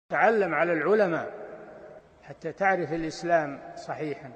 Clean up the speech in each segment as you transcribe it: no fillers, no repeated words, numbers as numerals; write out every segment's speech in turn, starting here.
تعلم على العلماء حتى تعرف الإسلام صحيحا.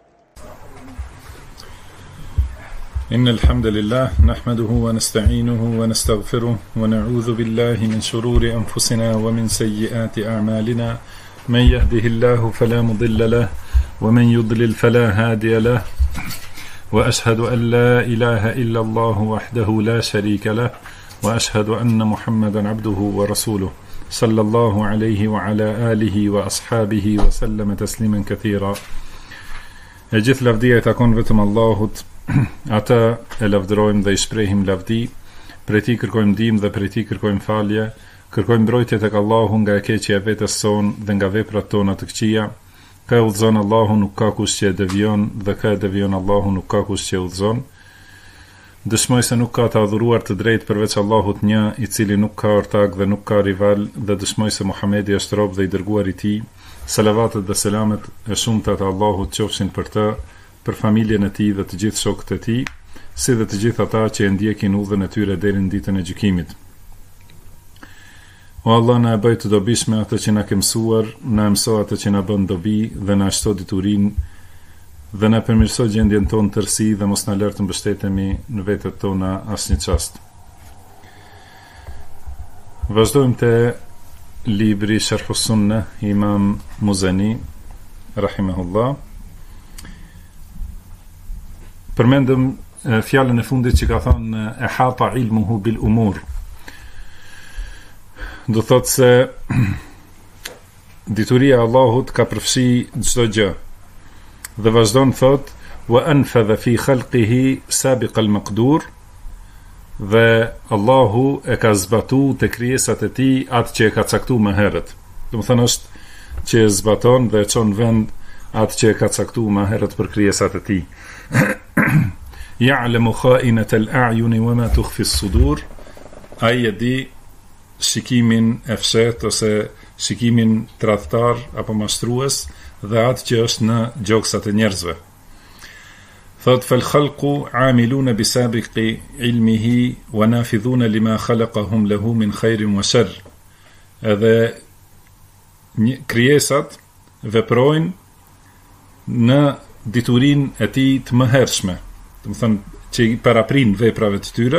إن الحمد لله نحمده ونستعينه ونستغفره ونعوذ بالله من شرور أنفسنا ومن سيئات أعمالنا. من يهده الله فلا مضل له ومن يضلل فلا هادي له، وأشهد أن لا إله إلا الله وحده لا شريك له، وأشهد أن محمدا عبده ورسوله صلى الله عليه وعلى آله وأصحابه وسلم تسليما كثيرا. Gjithë lavdia I takon vetëm Allahut, ata e lavdërojmë dhe I shprehim lavdi, prej Tij kërkojmë ndihmë dhe prej Tij kërkojmë falje, kërkojmë mbrojtje tek Allahu nga e keqja e vetes son dhe nga veprat tona të këqija. Ka udhëzon Allahu, nuk ka kush që e devion, dhe ka e devion Allahu, nuk ka kush që e udhëzon. Dëshmoj se nuk ka të adhuruar të drejtë përveç Allahut një, I cili nuk ka ortak dhe nuk ka rival, dhe dëshmoj se Muhamedi është rob dhe I dërguar I Tij. Salavatet dhe selamet e shumta të Allahut qofshin për të, për familjen e tij dhe të gjithë shokët e tij, si dhe të gjithë ata që e ndjekin udhën e tyre deri në ditën e gjykimit. O Allah, na e bëj të dobishme atë që na ke mësuar, na mëso atë që na bën dobi dhe na shto diturinë dhe na përmirëso gjendjen tonë tërësi dhe mos na lër të mbështetemi në vetët tona asnjë çast. Vazhdojmë te libri Sharh Sunnah Imam Muzani rahimahullah. Përmendëm fjalën e fundit që ka thënë e hata ilmuhu bil umur. Do thotë se dituria e Allahut ka përfshi çdo gjë. Dhe vazhdon thot wa anfadha fi khalqihi sabiq al-maqdur, dhe Allahu e ka zbatu te krijesat e tij atë që e ka caktuar më herët. Do të thonë është që e zbaton dhe e çon vend atë që e ka caktuar më herët për krijesat e tij. Ya'lamu kha'inat al-a'yun wa ma tukhfi as-sudur. Ai e di shikimin e fshet ose shikimin tradhtar apo mashtrues dhe atë që është në gjoksat e njerëzve. Thot fal khalqu amiluna bi sabiqi ilmihi wa nafidhuna lima khalaqahum lahu min khairin wa sharr. Edhe krijesat veprojnë në diturinë e tij të mëhershme, do të thonë që I paraprin veprave të tyre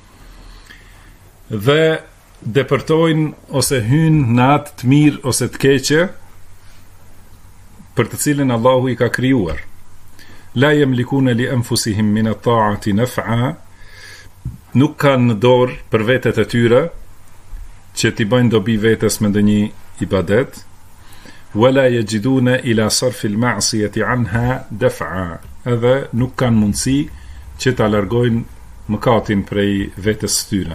dhe depërtojnë ose hynë në atë të mirë ose të keqe për të cilën Allahu I ka krijuar. La yamlikuna li anfusihim min at-ta'ati naf'a, nuk kanë në dorë për vetet e tyre që t'i bëjnë dobi vetes me ndonjë ibadet, wala yajiduna ila sarfi al-ma'siyati anha daf'a, edhe nuk kanë mundësi që ta largojnë mëkatin prej vetes së tyre.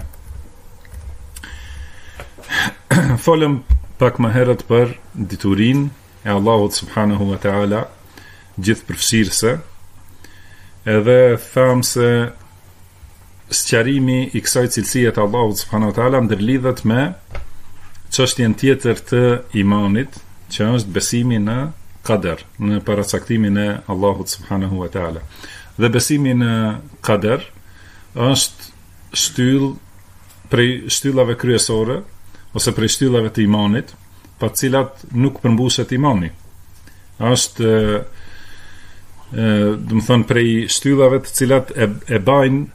Folëm pak më herët për diturinë e Allahut subhanahu wa ta'ala, gjithë përfshirëse, edhe thamë se sqarimi I kësaj cilësie të Allahut subhanahu wa ta'ala ndërlidhet me çështjen tjetër të imanit, që është besimi në qadar, në paracaktimin e Allahut subhanahu wa ta'ala. Dhe besimi në qadar është shtyllë prej shtyllave kryesore ose prej shtyllave të imanit, pa cilat nuk përmbushet imani. Është do të thonë prej shtyllave të cilat e mbajnë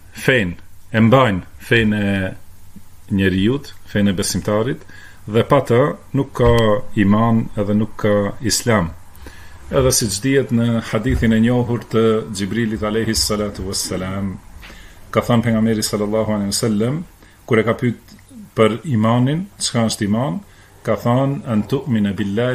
fenë e njeriut, fenë e besimtarit, dhe pa të nuk ka iman edhe nuk ka islam. Edhe siç dihet në hadithin e njohur të Xhibrilit alayhi salatu wassalam, ka thënë pejgamberi sallallahu alaihi wasallam kur e ka pyet për imanin, çka është iman, ka thënë an tu'mina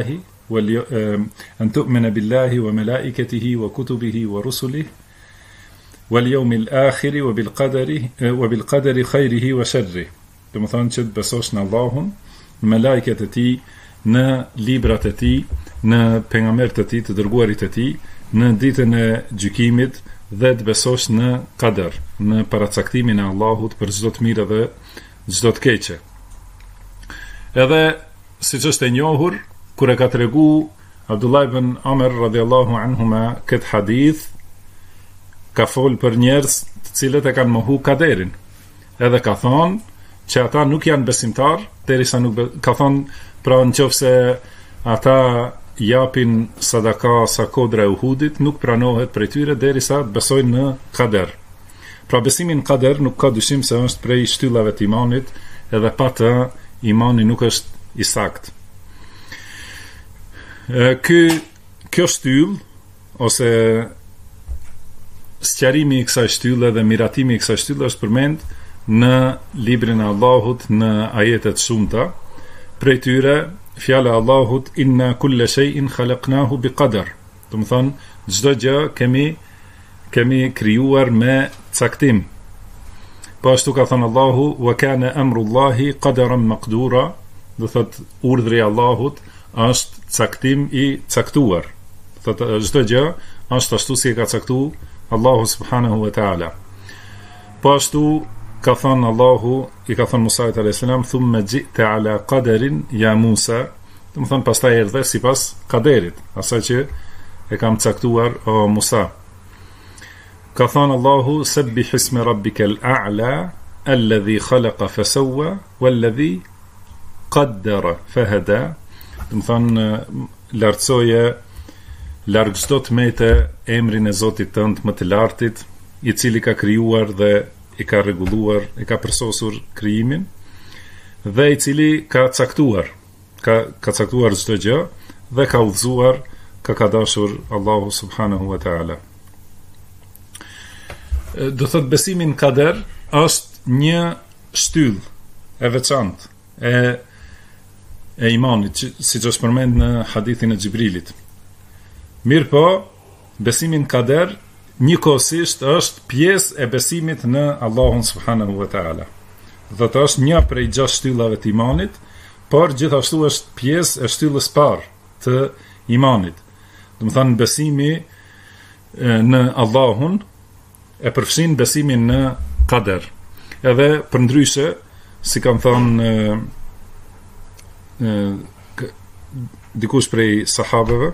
billahi wa malaikatihi wa kutubihi wa rusulihi wal yawmil akhir wa bil qadari khairihi wa sharrihi. Do të thonë që të besosh në Allahun, në melajket e tij, në librat e tij, në pejgamberët e tij, të dërguarit e tij, në ditën e gjykimit, dhe të besosh në qadar, në paracaktimin e Allahut për çdo të mirë dhe çdo të keqe. Edhe siç është e njohur, kur e ka tregu Abdullah ibn Amr radhiyallahu anhuma këtë hadith, ka fol për njerëz të cilët e kanë mohu kaderin. Edhe ka thonë që ata nuk janë besimtar derisa nuk ka thonë Pra nëse ata japin sadaka sa kodra e Uhudit, nuk pranohet prej tyre derisa të besojnë në kader. Pra besimi në kader nuk ka dyshim se është prej shtyllave të imanit, edhe pa të imani nuk është i sakt. Kjo shtyll ose sqarimi i kësaj shtylle dhe miratimi i kësaj shtylle është përmend në librin e Allahut në ajetet shumëta. Prej tyre fjala e Allahut inna kulla shay'in khalaqnahu biqadar. Do të thonë çdo gjë kemi krijuar me caktim. Po ashtu ka thënë Allahu wa kana amrullahi qadaran maqdura, do thotë urdhri i Allahut është caktim i caktuar. Do thotë çdo gjë është ashtu si e ka caktuar Allahu subhanahu wa taala. Po ashtu ka thënë Allahu, i ka thënë Musa alayhis salam, thumma ji'ta ala qadarin ya Musa, do të thonë pastaj erdhe sipas kaderit, asaj që e kam caktuar o Musa. Ka thënë Allahu, sabbih isma rabbikal a'la alladhi khalaqa fasawwa walladhi qaddara fahada. Do të thonë lartësoje larg çdo tmete emrin e Zotit tënd më të lartit, i cili ka krijuar dhe i ka rregulluar, i ka përsosur krijimin dhe i cili ka caktuar çdo gjë dhe ka udhëzuar ka dashur Allahu subhanahu wa taala. Do thot besimi në kader është një shtyllë e veçantë e imanit, siç është përmend në hadithin e Xhibrilit. Mirë po, besimi në kader njëkohësisht është pjesë e besimit në Allahun subhanahu wa taala. Dhe të është një prej 6 shtyllave të imanit, por gjithashtu është pjesë e shtyllës parë të imanit. Do të thonë besimi në Allahun e përfshin besimin në kader. Edhe përndryshe, si kam thënë dikush prej sahabeve,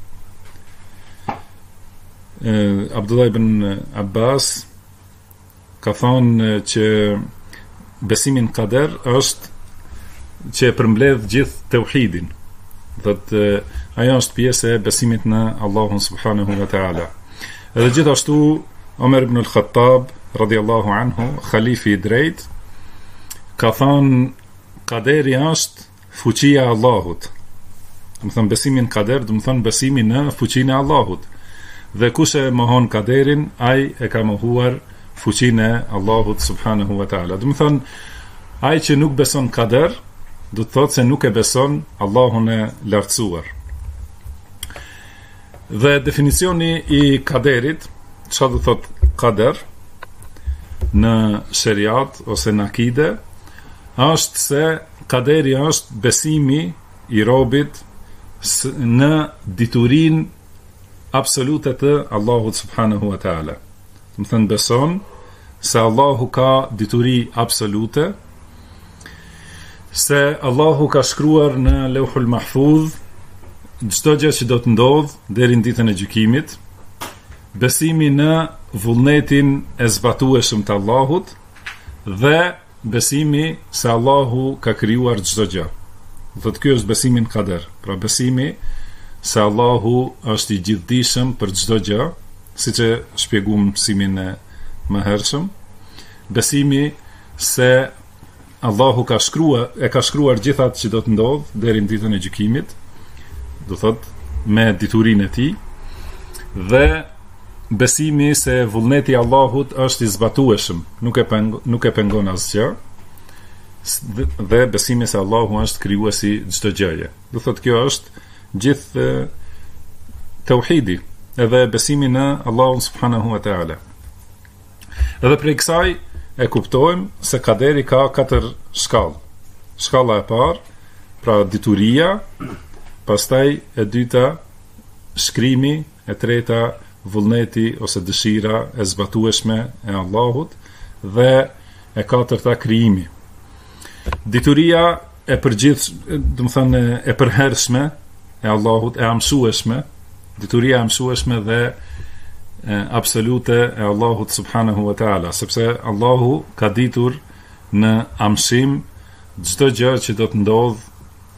Abdullah ibn Abbas ka thonë që besimin kader është që e përmbledh gjithë tauhidin. Dhe ajo është pjesë e besimit në Allahun subhanahu wa taala. Edhe gjithashtu Omer ibn al-Khattab radiyallahu anhu, khalifi i drejt, ka thonë kaderi është fuqia e Allahut. Do të thonë besimin kader, do të thonë besimi në fuqinë e Allahut. Dhe kush e mohon kaderin, ai e ka mohuar fuqinë e Allahut subhanahu wa taala. Do të thonë ai që nuk beson kader, do të thotë se nuk e beson Allahun e lartësuar. Dhe definicioni i kaderit, çfarë do thotë kader në sheriat ose në akide, është se kaderi është besimi i robit në diturinë absolute të Allahut subhanahu wa taala. Do të thënë beson se Allahu ka dituri absolute, se Allahu ka shkruar në Lauhul Mahfuz çdo gjë që do të ndodh deri në ditën e gjykimit, besimi në vullnetin e zbatueshëm të Allahut dhe besimi se Allahu ka krijuar çdo gjë. Do të ky është besimi në kader. Pra besimi se Allahu është i gjithdijshëm për çdo gjë, siç e shpjeguam në mësimin e mëhershëm. Besimi se Allahu ka shkruar gjithatë që do të ndodh deri në ditën e gjykimit, do thotë me diturinë e tij, dhe besimi se vullneti i Allahut është i zbatueshëm, nuk e pengon asgjë, dhe besimi se Allahu është krijuesi çdo gjëje. Do thotë kjo është gjithë tauhidi, edhe besimi në Allahun subhanahu wa taala. Edhe prej kësaj e kuptojmë se kaderi ka 4 shkallë. Shkalla e parë, pra dituria, pastaj e dyta shkrimi, e treta vullneti ose dëshira e zbatueshme e Allahut, dhe e katërta krijimi. Dituria e përgjithshme, do të thënë e përhershme e Allahut, e amësueshme, dituria e amësueshme dhe absolute e Allahut subhanahu wa taala, sepse Allahu ka ditur në amësim çdo gjë që do të ndodh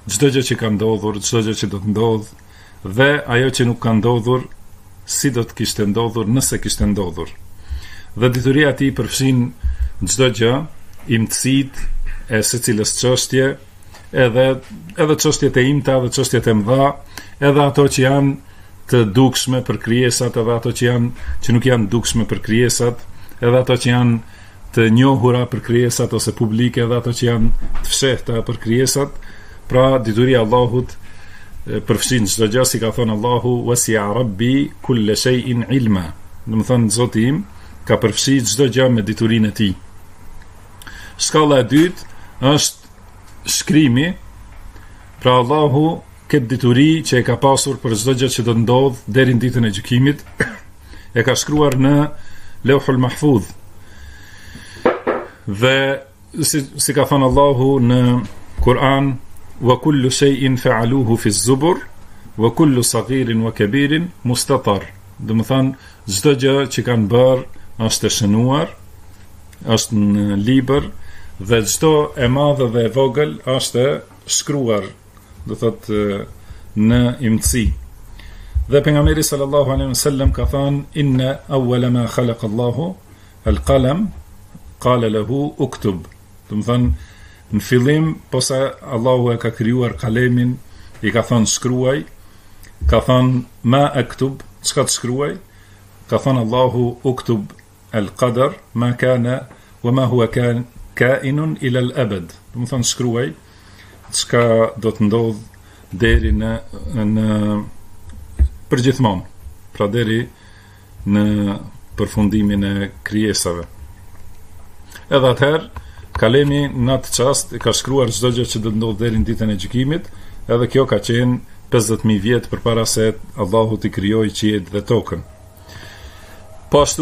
çdo gjë që ka ndodhur, çdo gjë që do të ndodh dhe ajo që nuk ka ndodhur, si do të kishte ndodhur nëse kishte ndodhur. Dhe dituria e tij përfshin çdo gjë, imtësitë e secilës çështje, edhe çështjet e imta dhe çështjet e mëdha, edhe ato që janë të dukshme për krijesat, edhe ato që nuk janë dukshme për krijesat, edhe ato që janë të njohura për krijesat ose publike, edhe ato që janë të fshehta për krijesat. Pra dituria e Allahut përfshin çdo gjë, si ka thënë Allahu, wasi'a rabbi kulla shay'in ilma. Do të thonë Zoti im ka përfshi çdo gjë me diturinë e tij. Shkalla e dytë është shkrimi. Pra Allahu këtë dituri që e ka pasur për çdo gjë që do të ndodh deri në ditën e gjykimit, e ka shkruar në Lauhul Mahfuz. Dhe si ka thënë Allahu në Kur'an, wa kullu shay'in fa'aluhu fi az-zubur wa kullu saghirin wa kabirin mustatar. Do të thonë çdo gjë që kanë bërë është e shënuar, është në libër, dhe çdo e madhe dhe e vogël është e shkruar, do thotë në imtësi. Dhe pejgamberi sallallahu alaihi wasallam ka thënë, inna awwala ma khalaqa Allahu al-qalam qala lahu uktub. Do të thonë në fillim, posa Allahu e ka krijuar kalemin, i ka thënë shkruaj, ka thënë ma aktub, çka të shkruaj? Ka thënë Allahu uktub al-qadar ma kana wa ma huwa kainun ila al-abad. Do të thonë shkruaj çka do të ndodh deri në përgjithmonë, pra deri në përfundimin e krijesave. Edhe atëherë kalemi në atë çast e ka shkruar çdo gjë që do të ndodh deri në ditën e gjykimit, edhe kjo ka qenë 50.000 vjet përpara se Allahu t'i krijojë qiellin dhe tokën. Po ashtu,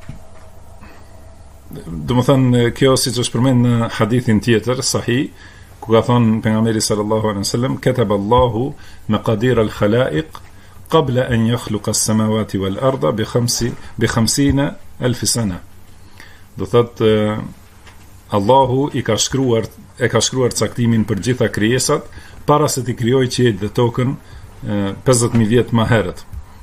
do të thënë kjo siç është përmend në hadithin tjetër sahih, ku ka thënë pejgamberi sallallahu alaihi wasallam, kataba Allahu maqadir al-khalaiq qabla an yakhluqa as-samawati wal-ardha bi 50,000 sana. Do thotë Allahu e ka shkruar caktimin për gjitha krijesat para se t'i krijojë qiellin dhe tokën 50.000 vjet më herët.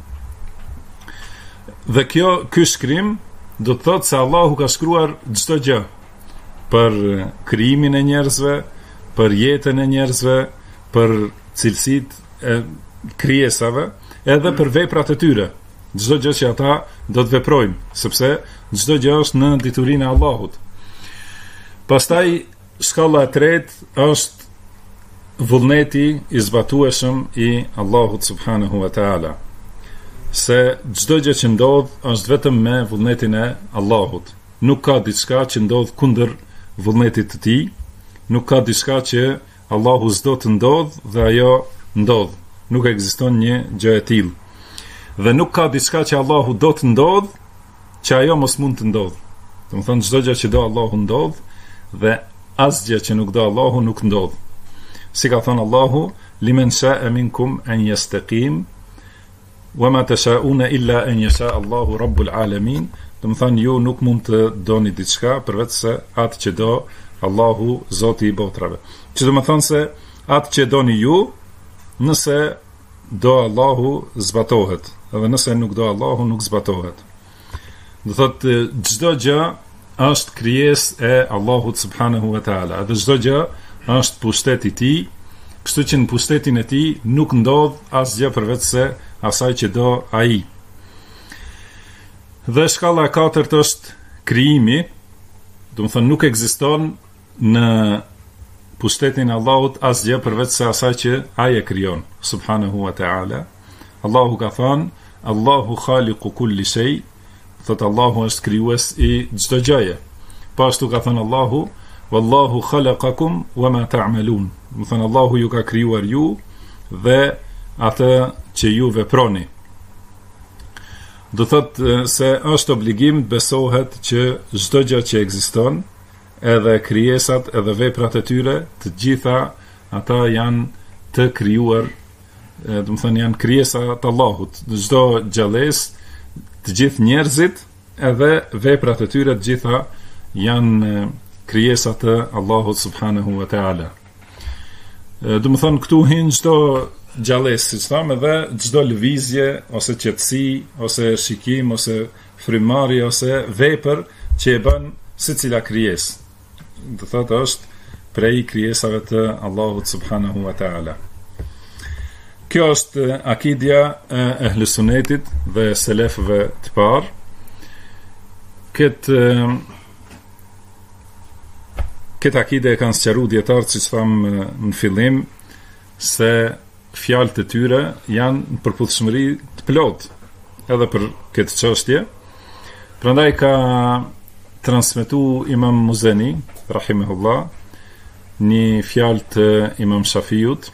Dhe ky shkrim do të thotë se Allahu ka shkruar çdo gjë për krijimin e njerëzve, për jetën e njerëzve, për cilësitë e krijesave, edhe për veprat e tyre. Çdo gjë që ata do të veprojnë, sepse çdo gjë është në diturinë e Allahut. Pastaj shkalla e tretë është vullneti i zbatueshëm i Allahut subhanahu wa taala. Se çdo gjë që ndodh është vetëm me vullnetin e Allahut. Nuk ka diçka që ndodh kundër vullnetit të tij, nuk ka diçka që Allahu s'do të ndodh dhe ajo ndodh. Nuk ekziston një gjë e tillë. Dhe nuk ka diçka që Allahu do të ndodh që ajo mos mund të ndodh. Do të thonë çdo gjë që do Allahu ndodh, dhe asgjë që nuk do Allahu nuk ndodh. Si ka thënë Allahu, limen sha'a minkum an yastaqim wa ma tasha'una illa an yasha Allahu rabbul alamin. Do të thonë ju nuk mund të doni diçka përveç se atë që do Allahu, Zoti i botrave. Që do të thonë se atë që doni ju, nëse do Allahu zbatohet, edhe nëse nuk do Allahu nuk zbatohet. Do thotë çdo gjë është krijesë e Allahut subhanahu wa taala. Dhe çdo gjë është pushteti i tij, kështu që në pushtetin e tij nuk ndodh asgjë përveç se asaj që do ai. Dhe shkalla e katërt është krijimi, do të thonë nuk ekziston në pushtetin e Allahut asgjë përveç se asaj që ai e krijon subhanahu wa taala. Allahu ka thënë, Allahu khaliqu kulli shay, thotë Allahu është krijues i çdo gjëje. Po ashtu ka thënë Allahu, wallahu khalaqakum wama ta'malun. Do thënë Allahu ju ka krijuar ju dhe atë që ju veproni. Do thotë se është obligim të besohet që çdo gjë që ekziston, edhe krijesat, edhe veprat e tyre, të gjitha ata janë të krijuar, do të thënë janë krijesa të Allahut. Çdo gjallësë, të gjithë njerëzit, edhe veprat e tyre të gjitha janë krijesa të Allahut subhanahu wa taala. Do më thonë këtu hin çdo gjallësi, siç thamë, dhe çdo lëvizje ose qetësi ose shikim ose frymëmarrje ose vepër që e bën secila krijesë. Do thotë është prej krijesave të Allahut subhanahu wa taala. Kjo është akidja e Ehlus Sunnetit dhe selefëve të parë. Këtë akide e kanë sqaruar dietarët, siç thamë në fillim, se fjalët e tyre janë në përputhshmëri të plotë edhe për këtë çështje. Prandaj ka transmetuar Imam Muzani rahimahullah një fjalë të Imam Shafiut.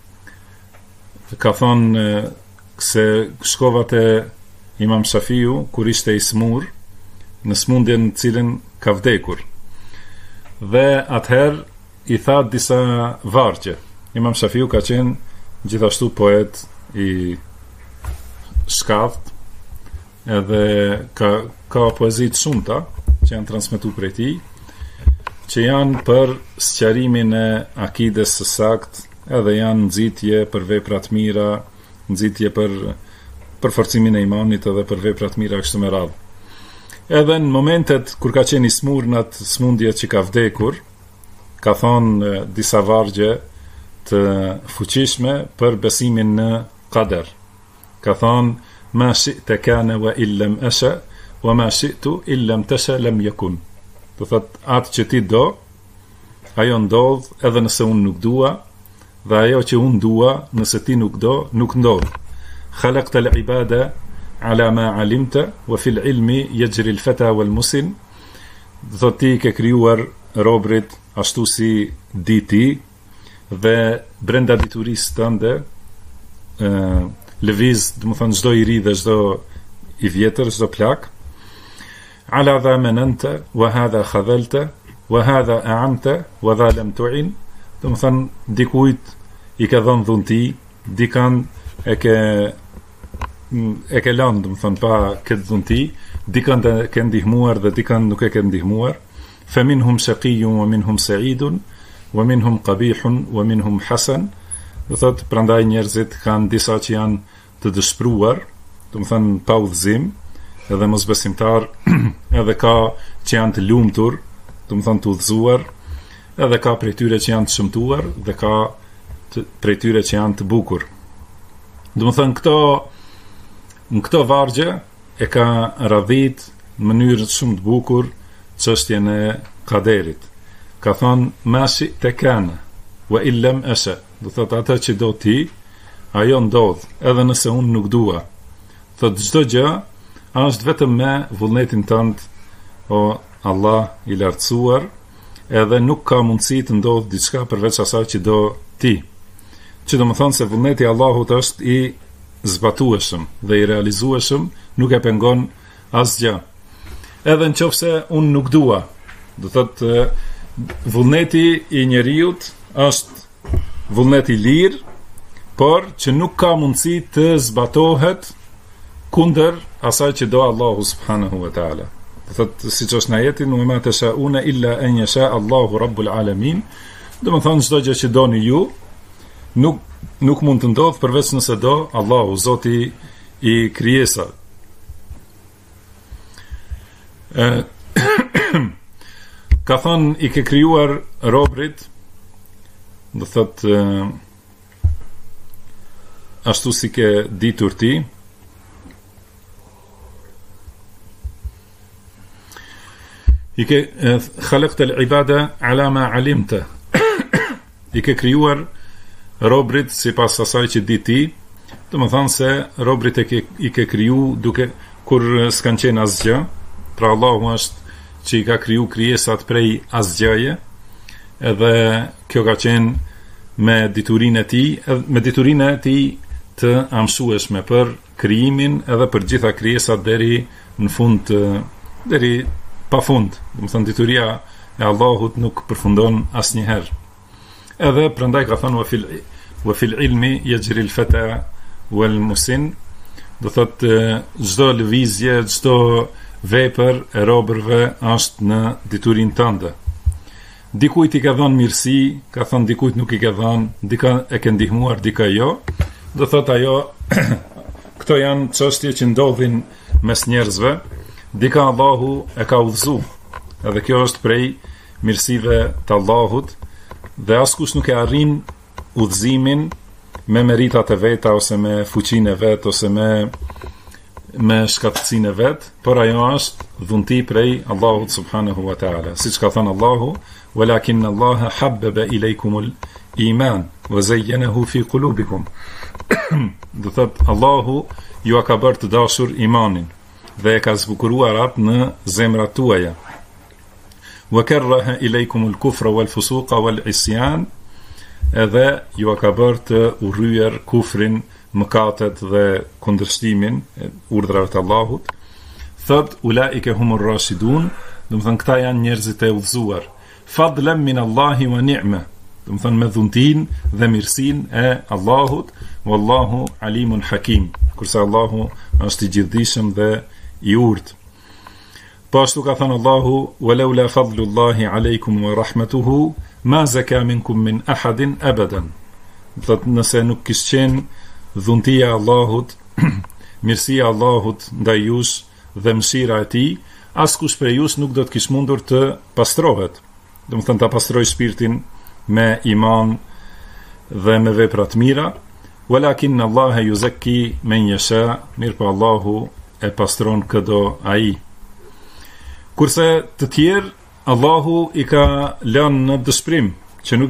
Ka thonë se shkova te Imam Shafiu kur ishte i smur në smundjen në cilën ka vdekur. Dhe atëherë i tha disa vargje. Imam Shafiu ka qenë gjithashtu poet i shkaft, edhe ka poezi të shumta që janë transmetuar prej tij, që janë për sqarimin e akides së saktë, edhe janë nxitje për vepra të mira, nxitje për forcimin e imanit edhe për vepra të mira kështu me radhë. Edhe në momentet kur ka qenë i smur në atë smundje që ka vdekur, ka thonë disa vargje të fuqishme për besimin në qader. Ka thonë: ma shi'ta kana wa illam asha wa ma shi'tu illam tasha lam yakun. Do thotë atë që ti do, ajo ndodh edhe nëse unë nuk dua, dhe ajo që unë dua, nëse ti nuk do, nuk ndodh. Khalaqta al-ibada ala ma alimta wa fil ilmi yajri al-fata wal musin. Do thotë ti ke krijuar robrit ashtu si di ti, dhe brenda diturisë tënde lëviz, do të thonë çdo i ri dhe çdo i vjetër, çdo plak. Ala dha mananta wa hadha khadhalta wa hadha a'amta wa dha lam tu'in. Do të thonë dikujt i ka dhënë dhunti, dikan e ke lënë, do të thonë pa këtë dhunti, dikan e ke ndihmuar dhe dikan nuk e ke ndihmuar. Fa minhum shaqiyyun wa minhum sa'idun wa minhum qabihun wa minhum hasan. Do thotë prandaj njerëzit kanë disa që janë të dëshpëruar, do të thonë pa udhëzim, edhe mosbesimtar, edhe ka që janë të lumtur, do të thonë të udhëzuar, edhe ka prej tyre që janë të shëmtuar dhe ka prej tyre që janë të bukur. Do të thonë në këto vargje e ka radhit në mënyrë shumë të bukur çështjen e kaderit. Ka thonë: ma shi'ta kana wa illam asha. Do thotë atë që do ti, ajo ndodh, edhe nëse unë nuk dua. Thotë çdo gjë është vetëm me vullnetin tënd, o Allah i lartësuar, edhe nuk ka mundësi të ndodh diçka përveç asaj që do ti. Që do më thonë se vullneti Allahut është i zbatueshëm dhe i realizueshëm, nuk e pengon asgjë. Edhe nëse unë nuk dua, do thotë vullneti i njeriut është vullneti lirë, por që nuk ka mundësi të zbatohet kundër asaj që do Allahu subhanahu wa taala. Do thotë siç është në ajetin: "Wa ma tashauna illa an yasha Allahu rabbul alamin." Do të thonë çdo gjë që doni ju nuk mund të ndodh përveç nëse do Allahu, Zoti i krijesave. Ka thonë i ke krijuar robrit, do thotë ashtu si ke ditur ti. I ke khalaqta al-ibada ala ma alimta. I ke krijuar robrit sipas asaj që di ti. Do të thonë se robrit i ke kriju duke kur s'kan qenë asgjë. Pra Allahu është që i ka kriju krijesat prej asgjëje, edhe kjo ka qenë me diturinë e tij të amshueshme për krijimin edhe për gjitha krijesat deri në fund, deri pa fund. Do të thonë dituria e Allahut nuk përfundon asnjëherë. Edhe prandaj ka thënë wa fil ilmi yajri al-fata wal musin. Do thotë çdo lëvizje, çdo vepër e robërve është në diturinë tënde. dikujt i ka dhënë mirësi, ka thënë dikujt nuk i ka dhënë, dika e ka ndihmuar, dika jo. Do thot ajo, këto janë çështje që ndodhin mes njerëzve, dika Allahu e ka udhëzu, edhe kjo është prej mirësive të Allahut, dhe askush nuk e arrin udhëzimin me meritat e veta, ose me fuqinë e vet, ose me shkatësinë e vet, por ajo është dhunti prej Allahut subhanahu wa ta'ala. Siç ka thënë Allahu, walakin Allaha habbaba ilaykumul iman wa zayyanahu fi qulubikum. Do thot Allahu ju ka bërë të dashur imanin dhe e ka zbukuruar atë në zemrat tuaja. Wa karaha ilaykumul kufra wal fusuqa wal isyan, edhe ju ka bërë të urryer kufrin, mëkatet dhe kundërshtimin urdhrave të Allahut. Thot ulaike humur rashidun, do të thënë këta janë njerëzit e udhëzuar. Fadlan min Allahi wa ni'ma, do të thënë me dhuntinë dhe mirësinë e Allahut, wallahu alimun hakim, kurse Allahu është i gjithdijshëm dhe i urtë. Po ashtu ka thënë Allahu, walaula fadlullahi alaykum wa rahmatuhu ma zaka minkum min ahadin abadan. Do të nëse nuk kishte qenë dhuntia e Allahut, mirësia e Allahut ndaj jush dhe mëshira e tij, askush prej jush nuk do të kishte mundur të pastrohet. Do të thënë ta pastroj shpirtin me iman dhe me vepra të mira, walakin Allahu yuzakki man yasha, mirë po Allahu e pastron këdo ai. Kurse të tjerë Allahu i ka lënë në dëshpërim, që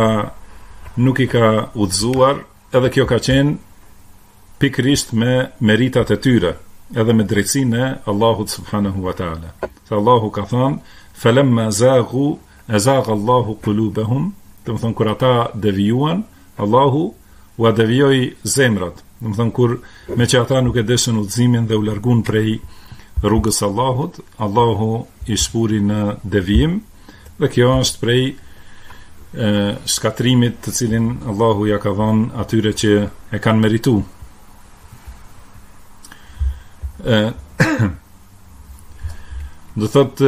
nuk i ka udhëzuar, edhe kjo ka qenë pikërisht me meritat e tyre, edhe me drejtsinë e Allahut subhanahu wa ta'ala. Se Allahu ka thënë, falamma zaghu azagha Allahu qulubahum, do të thonë kur ata devijuan, Allahu u devijoi zemrat. Do të thonë kur me që ata nuk e deshën udhëzimin dhe u larguan prej rrugës së Allahut, Allahu i shpuri në devijim, dhe kjo është prej shkatrimit të cilin Allahu ja ka dhënë atyre që e kanë merituar. Do thot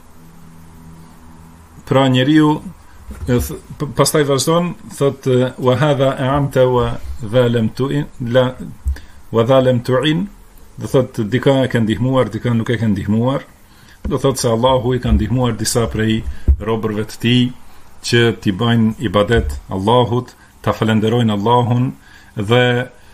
pra njeriu pastaj vazhdon, thot wa hadha a'amta wa lam tu'in la wa lam tu'in, do thot dika e ka ndihmuar, dika nuk e ka ndihmuar. Do thot se Allahu i ka ndihmuar disa prej robërve të tij që t'i bëjnë ibadet Allahut, ta falenderojnë Allahun dhe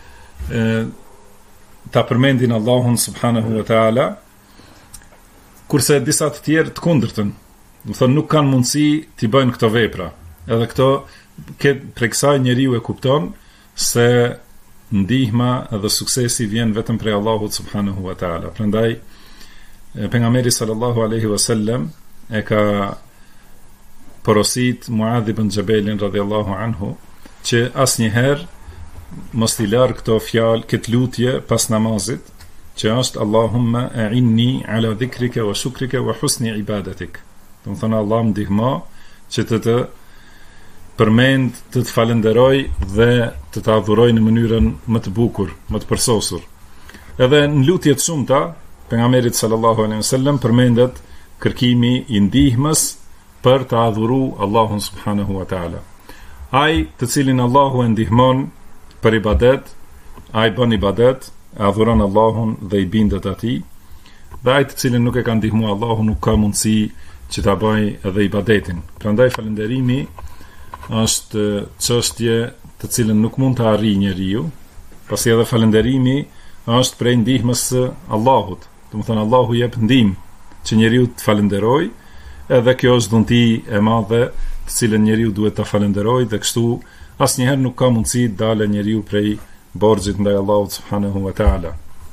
ta përmendin Allahun subhanahu wa ta'ala, kurse disa të tjerë të kundërtën, do thonë nuk kanë mundësi t'i bëjnë këto vepra. Edhe këto prej kësaj njeriu e kupton se ndihma dhe suksesi vjen vetëm prej Allahut subhanahu wa ta'ala. Prandaj pejgamberi sallallahu alaihi wasallam e ka porosit Muadh ibn Jabelin radhiyallahu anhu që asnjëherë mos t'i larë këto fjalë, këtë lutje pas namazit, që është Allahumma a'inni ala dhikrika wa shukrika wa husni ibadatik. Do të thonë Allah më ndihmo që të përmend, të falenderoj dhe të adhuroj në mënyrën më të bukur, më të përsosur. Edhe në lutjet shumëta, pejgamberit sallallahu alaihi wasallam përmendet kërkimi i ndihmës për të adhuru Allahun subhanahu wa ta'ala. Ai të cilin Allahu e ndihmon për ibadet, ai bën ibadet, adhuron Allahun dhe i bindet atij, dhe ai të cilin nuk e ka ndihmuar Allahun nuk ka mundësi që ta bëjë edhe ibadetin. Prandaj falënderimi është çështje të cilën nuk mund të arrijë njeriu, pasi edhe falënderimi është prej ndihmës së Allahut. Do të thonë Allahu jep ndihmë që njeriu të falënderojë, edhe kjo është dhunti e madhe të cilën njeriu duhet ta falënderojë, dhe kështu asnjëherë nuk ka mundësi të dalë njeriu prej borxhit ndaj Allahut subhanahu wa ta'ala.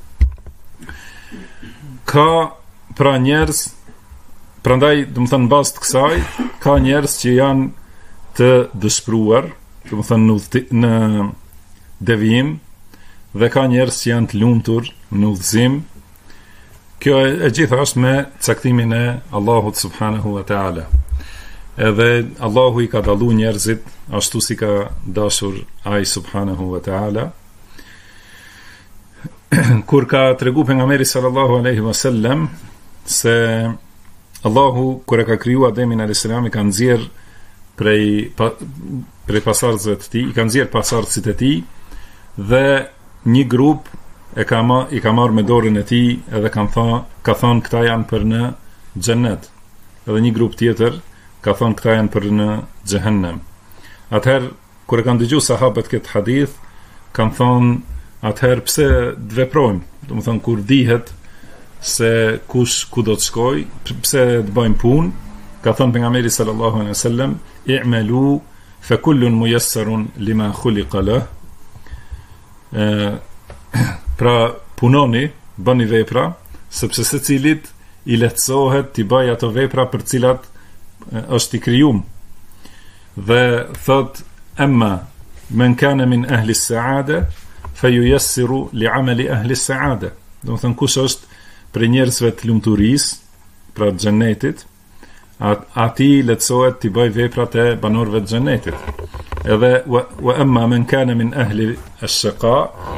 Ka pra njerëz, prandaj do të thënë bazë të kësaj, ka njerëz që janë të dëshpëruar, do të thënë në devijim, dhe ka njerëz që janë të lumtur në udhëzim. Kjo e gjitha është me caktimin e Allahut subhanahu wa ta'ala. Edhe Allahu i ka dallu njerëzit ashtu si ka dashur ai subhanahu wa ta'ala. Kur ka tregu pejgamberi sallallahu alaihi wasallam se Allahu kur e ka kriju Ademin a.s. i ka nxjerr prej pasardhësve të tij, i ka nxjerr pasardhësit e tij dhe një grup i ka marrë me dorën e tij edhe ka thonë këta janë për në xhennet. Edhe një grup tjetër ka thonë këta janë për në xhehenem. Atëherë kur e kanë dëgjuar sahabët këtë hadith, kanë thonë atëherë pse të veprojmë? Do të thonë kur dihet se kush ku do të shkoj, pse të bëjmë punë? Ka thënë pejgamberi sallallahu alaihi wasallam, i'malu fa kullun muyassarun lima khuliqa lah. Pra punoni, bëni vepra, sepse secilit i lehtësohet të bëjë ato vepra për cilat është i krijuar. Dhe thot amma man kana min ahli as-sa'ada fayuyassiru li'amali ahli as-sa'ada. Do të thënë kush është për njerëzve të lumturisë, pra të xhenetit, ati lehtësohet të bëjë veprat e banorëve të xhenetit. Edhe wa amma man kana min ahli ash-shaqa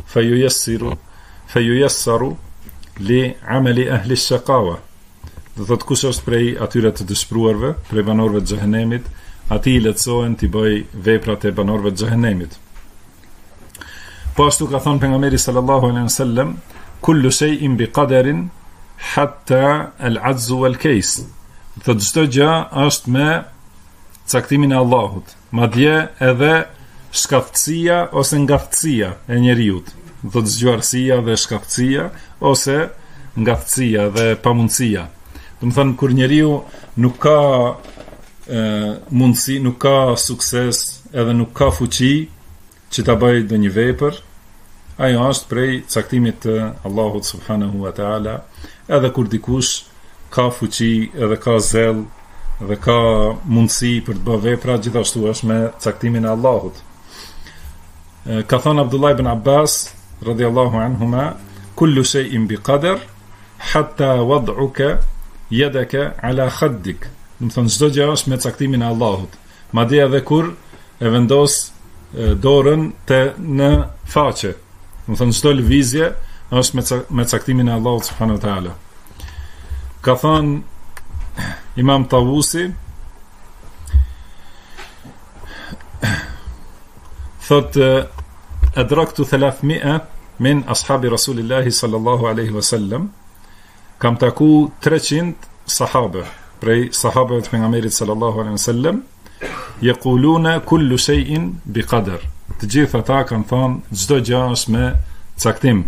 fayuyassaru li'amali ahli ash-shaqawa. Do thot kush është prej atyre të dëshpëruarve, prej banorëve të xhenemit, ati lehtësohen të bëjë veprat e banorëve të xhenemit. Po ashtu ka thënë pejgamberi sallallahu alaihi wasallam, kullu shay'in biqadarin hatta al-'azz wal-kays. Thot çdo gjë është me caktimin e Allahut, madje edhe shkaftësia ose ngaftësia e njeriut. Thot zgjuarësia dhe shkaftësia ose ngaftësia dhe pamundësia. Do të thënë kur njeriu nuk ka mundësi, nuk ka sukses, edhe nuk ka fuqi që ta bëjë ndonjë vepër, ajo është prej caktimit të Allahut subhanahu wa taala. Edhe kur dikush ka fuqi, edhe ka zell, dhe ka mundësi për të bërë vepra, gjithashtu është me caktimin e Allahut. Ka thënë Abdullah ibn Abbas radhiyallahu anhuma, kullu shay'in biqadar hatta wad'uka yadaka ala khaddik. Do të thonë çdo gjë është me caktimin e Allahut. Madje edhe kur e vendos dorën në faqe. Do të thonë çdo lëvizje është me caktimin e Allahut subhanahu wa taala. Ka thënë Imam Tavusi, thot adraktu 300 min ashabi Rasulillahi sallallahu alaihi wasallam, kam taku 300 sahabe prej sahabëve të pejgamberit sallallahu alaihi wasallam, yaquluna kullu shay'in biqadar. Të gjithë ata kanë thënë çdo gjë është me caktim.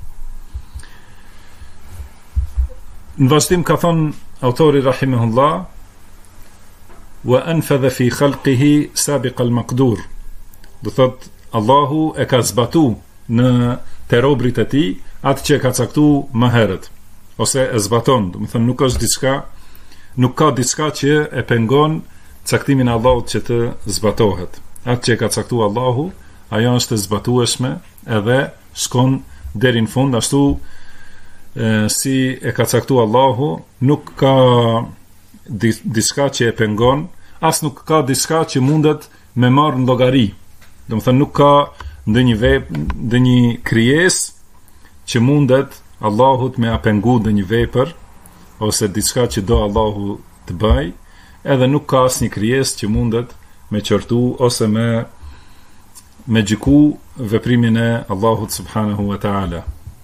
Në vazhdim ka thënë autori rahimahullah, wa anfadha fi khalqihi sabiq al-maqdur. Do thot Allahu e ka zbatu në te robrit e tij atë që ka caktuar më herët, ose e zbaton. Do të thënë nuk ka diçka që e pengon caktimin e Allahut që të zbatohet. Atë që ka caktuar Allahu, ajo është e zbatueshme edhe shkon deri në fund, ashtu si e ka caktuar Allahu, nuk ka diçka që e pengon, as nuk ka diçka që mundet me marrë në llogari. Do të thënë nuk ka ndonjë krijesë që mundet Allahut me apengu ndonjë vepër ose diçka që do Allahu të bëj, edhe nuk ka asnjë krijesë që mundet me qortu ose me gjyku veprimin e Allahut subhanahu wa taala.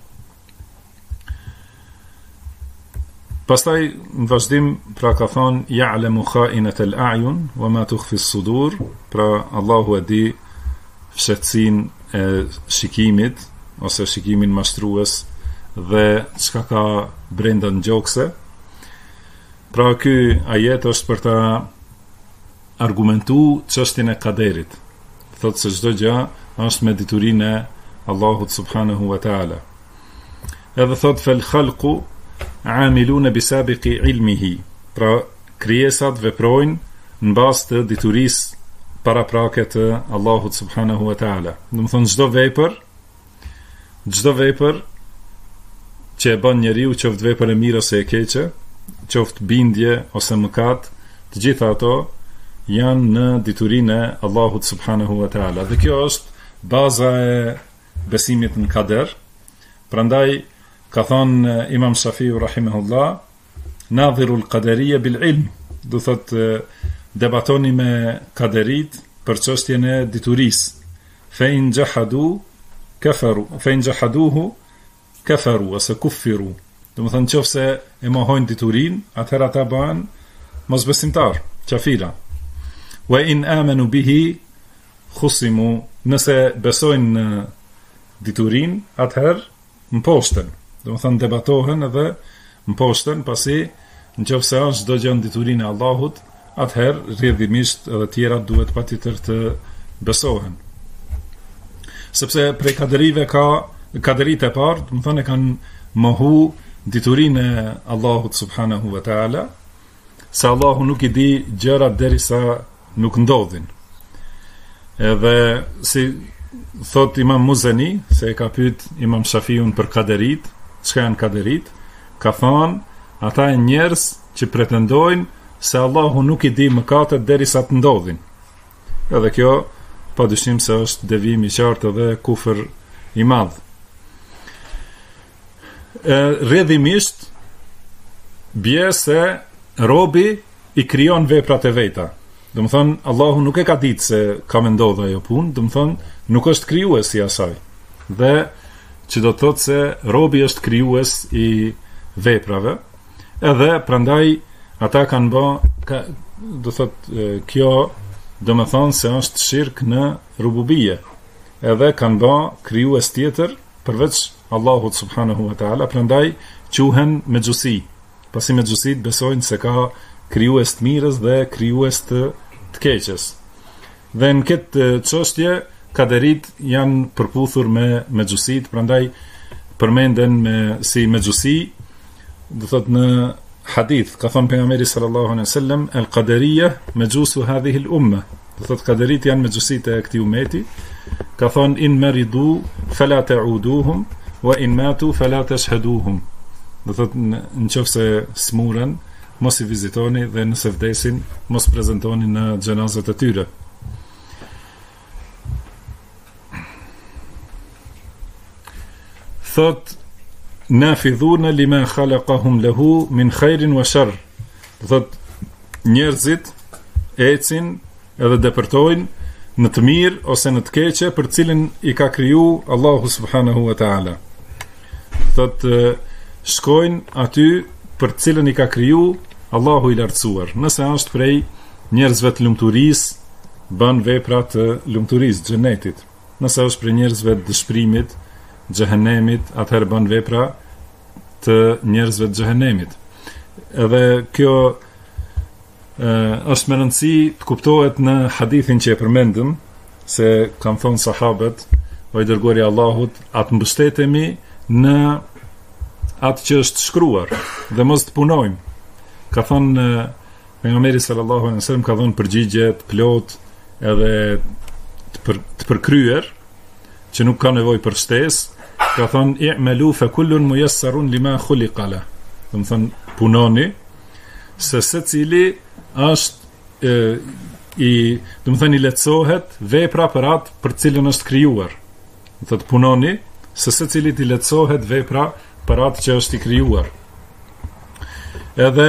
Pastaj në vazhdim pra ka thonë ya'lamu kha'inat al-a'yun wa ma tukhfi as-sudur, pra Allahu e di fshehtësinë e shikimit ose shikimin mashtrues dhe çka ka brenda në gjokse. Pra ky ajet është për ta argumentuar çështjen e kaderit. Thotë se çdo gjë është me diturinë e Allahut subhanahu wa taala. Edhe thotë fel khalqu amiluna bisabiqi ilmihi. Pra krijesat veprojnë në bazë të diturisë paraprake të Allahut subhanahu wa taala. Do të thonë çdo vepër që e bën njeriu, qoftë vepër e mirë ose e keqe, qoftë bindje ose mëkat, të gjitha ato janë në diturinë e Allahut subhanahu wa taala. Dhe kjo është baza e besimit në kader. Prandaj ka thënë Imam Shafiu rahimahullah, nadhirul qadariyya bil ilm, do thot debatoni me kaderit për çështjen e diturisë. Fa in jahaduhu kafaru ose kuffiru. Do të thonë nëse e mohojnë diturinë, atëherë ata bëhen mosbesimtar, kafira. Wa in amanu bihi khusimu, nëse besojnë në diturinë, atëherë mposhten. Do të thonë debatohen edhe mposhten, pasi nëse është çdo gjë në diturinë e Allahut, atëherë rrjedhimisht edhe tjerat duhet patjetër të besohen. Sepse prej kaderive ka kaderit e parë, do të thonë kanë mohu diturinë e Allahut subhanahu wa taala, se Allahu nuk i di gjërat derisa nuk ndodhin. Edhe si thot Imam Muzani, se e ka pyet Imam Shafiun për kaderit, çka janë kaderit, ka thonë ata janë njerëz që pretendojnë se Allahu nuk i di mëkatet derisa të ndodhin. Edhe kjo padyshim se është devijim i qartë dhe kufër i madh. Rrjedhimisht bie se robi i krijon veprat e veta. Do të thonë Allahu nuk e ka ditë se ka më ndodhur ajo punë, do të thonë nuk është krijues i asaj. Dhe që do të thotë se robi është krijues i veprave, edhe prandaj ata kanë bë, do thotë kjo do të thonë se është shirk në rububie. Edhe kanë bë krijues tjetër përveç Allahut subhanahu wa taala, prandaj quhen mexhusi. Pasi mexhusit besojnë se ka krijues të mirës dhe krijues të keqes. Dhe në këtë çështje kaderit janë përputhur me mexhusit, prandaj përmenden me si mexhusi, do thotë në hadith ka thënë pejgamberi sallallahu alaihi wasallam al-qadariyya mexhusu hadhihi al-umma. Do thotë kaderit janë mexhusit e këtij ummeti. Ka thënë in maridu fala ta'uduhum wa in matu fala tashhaduhum. Do thotë nëse smuren, mos i vizitoni dhe nëse vdesin, mos prezantoni në xhenazat e tyre. Thot nafidhuna lima khalaqahum lahu min khairin wa sharr. Do thot njerëzit ecin edhe depërtojnë në të mirë ose në të keqe për cilin i ka kriju Allahu subhanahu wa ta'ala. Thot shkojnë aty për cilën i ka kriju Allahu i lartësuar. Nëse është prej njerëzve të lumturisë, bën vepra të lumturisë, xhenetit. Nëse është prej njerëzve të dëshpërimit, xhehenemit, atëherë bën vepra të njerëzve të xhehenemit. Edhe kjo është me rëndësi të kuptohet në hadithin që e përmendëm, se kanë thonë sahabët, o i dërguari i Allahut, atë mbështetemi në atë që është shkruar dhe mos të punojmë. Ka thonë pejgamberi sallallahu alaihi wasallam, ka thonë përgjigje të plot edhe të përkryer, që nuk ka nevojë për shtesë. Ka thonë i'malu fa kullun muyassarun lima khuliqa la. Do të thonë punoni, se secili është do të thonë i lehtësohet vepra për atë për cilën është krijuar. Do të thotë punoni, se secilit i lehtësohet vepra për atë që është i krijuar. Edhe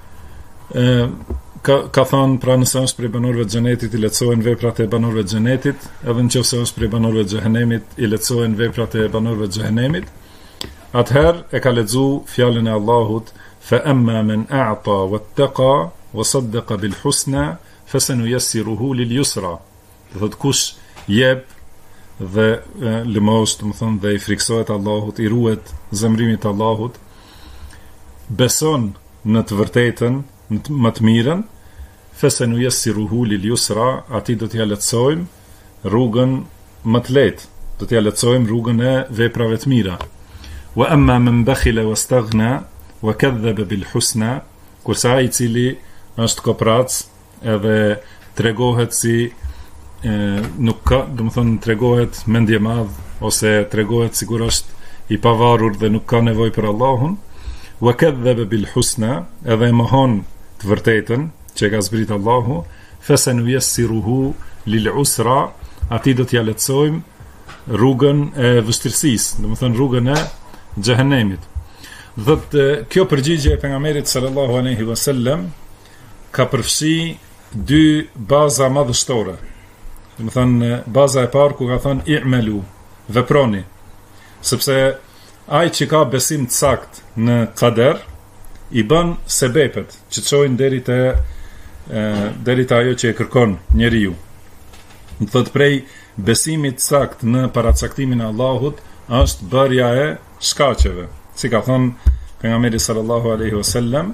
ka thonë, pra nëse është prej banorëve të xhenetit, i lehtësohen veprat e banorëve të xhenetit, edhe nëse është prej banorëve të xhehenemit, i lehtësohen veprat e banorëve të xhehenemit. Atëherë e ka lexuar fjalën e Allahut, fa amma man a'ta wattaqa wa saddaqa bil husna fasanuyassiruhu lil yusra. Do të kush jep dhe lëmos, do të thonë, dhe i friksohet Allahut, i ruhet zemrimit Allahut, beson në të vërtetën, në më të mirën, fasanuyassiruhu lil yusra, aty do t'ia lehtësojmë rrugën më të lehtë, do t'ia lehtësojmë rrugën e veprave të mira. Wa amma man bakhila wastaghna wa kadhaba bil husna, kurse ai i cili është koprac edhe tregohet si nuk ka, do të thonë tregohet mendje madh, ose tregohet sikur është i pavarur dhe nuk ka nevojë për Allahun, wa kadhaba bil husna, edhe mohon të vërtetën që ka zbrit Allahu, fasanuyassiruhu lil usra, aty do t'ia lehtësojmë rrugën e vështirësisë, do të thonë rrugën e xhehenemit. Dhe kjo përgjigje e pejgamberit sallallahu alaihi wasallam ka përfshi dy baza madhështore. Do të thënë baza e parë ku ka thënë i'malu, veproni, sepse ai që ka besim të saktë në qader i bën sebepet që çojnë deri te ajo që e kërkon njeriu. Do të thotë prej besimit të saktë në paracaktimin e Allahut është bërja e shkaqeve. Si ka thënë pejgamberi sallallahu alaihi wasallam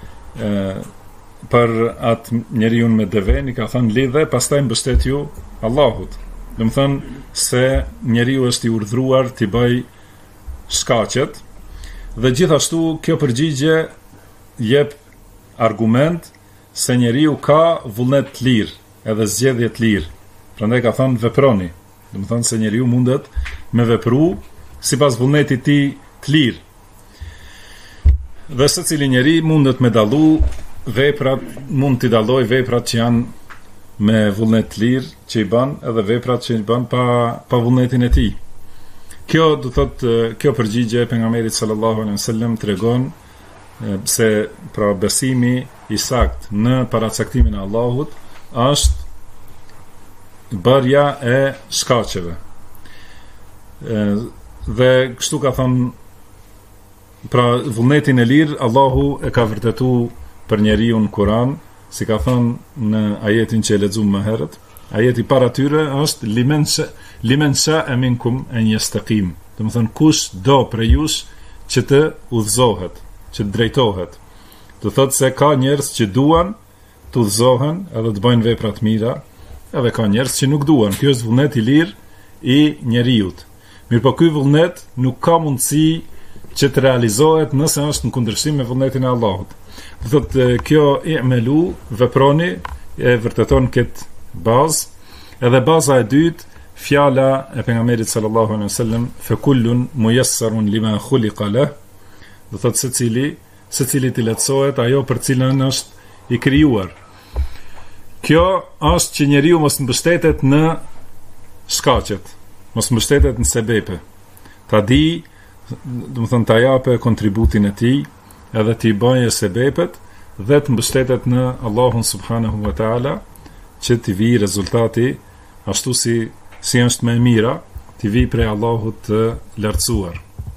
për atë njeriu me deven, i ka thënë lidhe, pastaj mbështetju Allahut. Do të thënë se njeriu është i urdhëruar të bëj shkaqet, dhe gjithashtu kjo përgjigje jep argument se njeriu ka vullnet të lirë, edhe zgjedhje të lirë. Prandaj ka thënë veproni. Do të thënë se njeriu mundet me vepru sipas vullnetit të tij të lirë. Dhe secili njeri mundet me dallu veprat, mund t'i dalloj veprat që janë me vullnet të lirë që i bën, edhe veprat që i bën pa vullnetin e tij. Kjo do thotë, kjo përgjigje e pejgamberit sallallahu alaihi wasallam tregon se pra besimi i saktë në paracaktimin e Allahut është bërja e shkaqeve. Dhe kështu ka thënë, pra vullnetin e lirë Allahu e ka vërtetu për njeriu në Kur'an, si ka thënë në ajetin që e lexuam më herët. Ajeti para tyre është limen sha'a minkum an yastaqim. Do të thënë kush do prej jush që të udhëzohet, që të drejtohet. Do thotë se ka njerëz që duan të udhëzohen edhe të bëjnë vepra të mira, edhe ka njerëz që nuk duan. Ky është vullneti i lirë i njeriut. Mirpo ky vullnet nuk ka mundësi që të realizohet nëse është në kundërshtim me vullnetin e Allahut. Do thotë kjo i'malu, veproni, e vërteton këtë bazë. Edhe baza e dytë, fjala e pejgamberit sallallahu alaihi wasallam, fa kullun muyassarun lima khuliqa lah. Do thotë secili të lehtësohet ajo për cilën është i krijuar. Kjo është që njeriu mos mbështetet në shkaqet, mos mbështetet në sebepe. Ta di, do të thonë ta japë kontributin e tij, edhe t'i bëjë sebepet dhe të mbështetet në Allahun subhanahu wa taala, që t'i vi rezultati ashtu si është më e mira, t'i vi prej Allahut të lartësuar.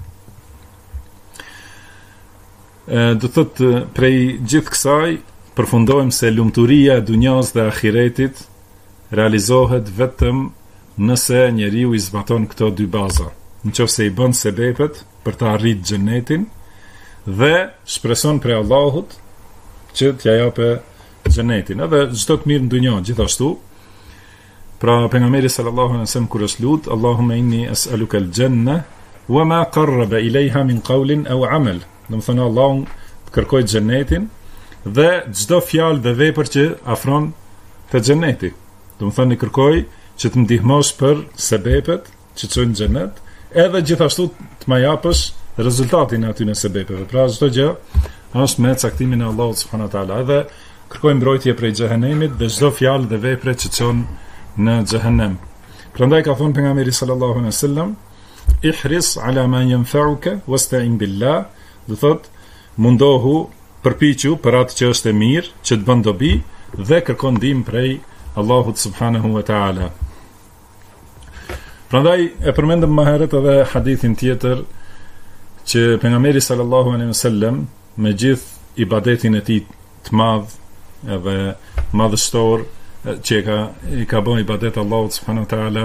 Do thotë prej gjithë kësaj përfundojmë se lumturia e dunjas dhe ahiretit realizohet vetëm nëse njeriu i zbaton këto dy baza. Nëse i bën sebepet për të arritur xhenetin dhe shpreson prej Allahut që t'ja japë xhenetin, edhe çdo të mirë në dunjë gjithashtu. Pra pejgamberi sallallahu alaihi wasallam kur është lut, Allahumma inni as'aluka al-janna wa ma qarraba ilayha min qawlin aw amal. Do të thonë Allahun të kërkoj xhenetin dhe çdo fjalë dhe vepër që afron te xheneti. Do të thonë kërkoj që të më ndihmosh për sebepet që çojnë në xhenet, edhe gjithashtu të më japësh rezultatin e atyre sebepeve. Pra çdo gjë është me caktimin e Allahut subhanahu wa taala. Edhe kërkoj mbrojtje prej xhehenemit dhe çdo fjalë dhe vepre që çon në xhehenem. Prandaj ka thënë pejgamberi sallallahu alaihi wasallam, ihris ala ma yanfa'uka wasta'in billah. Do thot, mundohu, përpiqu për atë që është e mirë, që të bën dobi dhe kërkon ndihmë prej Allahut subhanahu wa taala. Prandaj e përmendëm më herët edhe hadithin tjetër që pejgamberi sallallahu alaihi wasallam me gjithë ibadetin e tij të madh edhe madhështor që i ka bën ibadet Allahut subhanahu wa taala,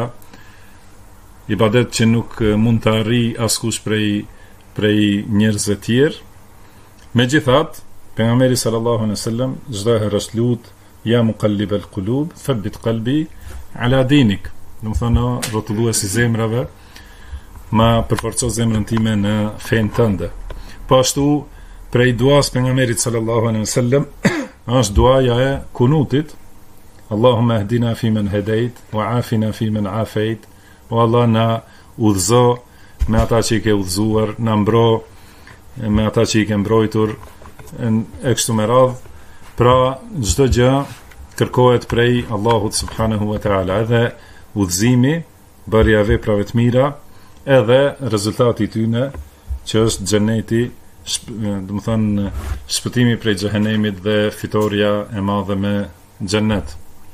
ibadet që nuk mund të arrijë askush prej njerëzve të tjerë. Megjithatë, pejgamberi sallallahu alaihi wasallam çdo herë është lut, ja muqallibal qulub, thabbit qalbi ala dinik. Do të thonë rrotulluesi i zemrave, ma përforco zemrën time në fen tënde. Po ashtu prej duas pejgamberit sallallahu alaihi wasallam është duaja e kunutit, Allahumma hdina fi men hedejt, wa afina fi men afejt, o Allah na udhëzo me ata që i ke udhëzuar, na mbro me ata që i ke mbrojtur, e kështu me radhë. Pra çdo gjë kërkohet prej Allahut subhanahu wa taala, edhe udhëzimi, bërja veprave të mira, edhe rezultati i tyre që është xheneti do të thënë shpëtimi prej xhehenemit dhe fitoria e madhe me xhennet.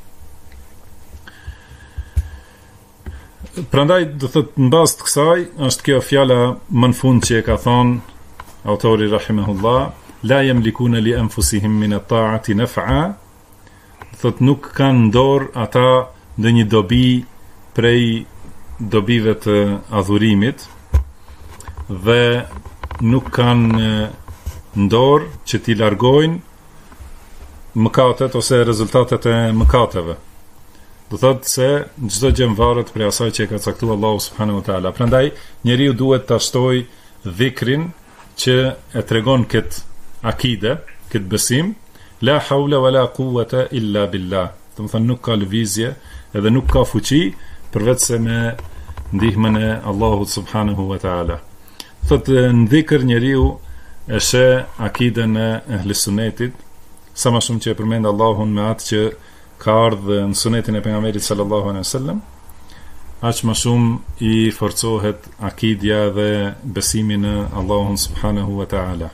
Prandaj do thot në bazë të kësaj është kjo fjala më në fund që e ka thonë autori rahimahullah, la yamlikuna li anfusihim min at-ta'ati naf'a, thot nuk kanë dorë ata ndonjë dobi prej dobive të adhurimit dhe nuk kanë ndorë që t'i largojnë mëkatet ose rezultatet e mëkateve. Do thotë se çdo gjë varet prej asaj që e ka caktuar Allahu subhanahu wa taala. Prandaj njeriu duhet ta shtojë dhikrin që e tregon këtë akide, këtë besim, la hawla wala quwwata illa billah. Do të thonë nuk ka lëvizje edhe nuk ka fuqi përveç se me ndihmën e Allahut subhanahu wa taala. Thotë në dhikr njeriu e sheh akiden e ehlis sunnetit, sa më shumë që e përmend Allahun me atë që ka ardhur në sunetin e pejgamberit sallallahu alaihi wasallam, aq më shumë i forcohet akidja dhe besimi në Allahun subhanahu wa taala.